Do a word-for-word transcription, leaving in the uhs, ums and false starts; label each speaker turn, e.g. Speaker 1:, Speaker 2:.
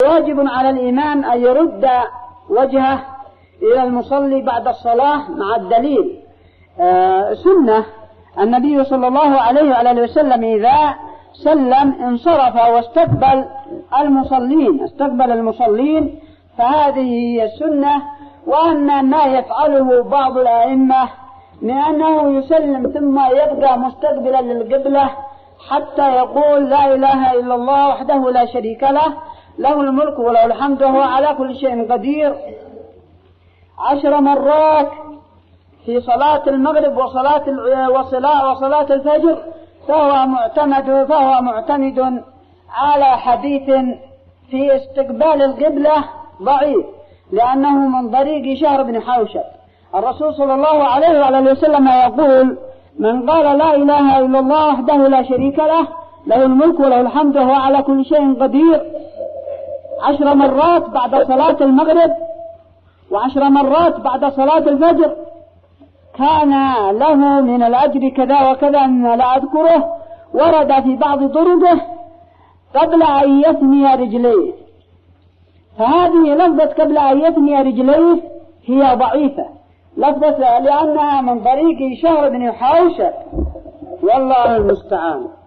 Speaker 1: واجب على الإمام أن يرد وجهه إلى المصلي بعد الصلاة مع الدليل. آه سنة النبي صلى الله عليه وعلى وسلم إذا سلم انصرف واستقبل المصلين استقبل المصلين فهذه هي السنة. وأن ما يفعله بعض الأئمة من أنه يسلم ثم يبقى مستقبلا للقبلة حتى يقول لا إله إلا الله وحده لا شريك له له الملك وله الحمد وهو على كل شيء قدير عشر مرات في صلاة المغرب وصلاة وصلاة وصلاة الفجر، فهو معتمد فهو معتمد على حديث في استقبال القبلة ضعيف، لأنه من طريق شهر بن حوشب. الرسول صلى الله عليه وعلى وسلم يقول: من قال لا إله إلا الله وحده لا شريك له له الملك وله الحمد وهو على كل شيء قدير عشر مرات بعد صلاة المغرب وعشر مرات بعد صلاة الفجر كان له من الأجر كذا وكذا مما لا أذكره. ورد في بعض طرقه قبل أن يثني رجليه، فهذه لفظة قبل أن يثني رجليه هي ضعيفة لفظة لأنها من طريق شهر بن حوشب، والله المستعان.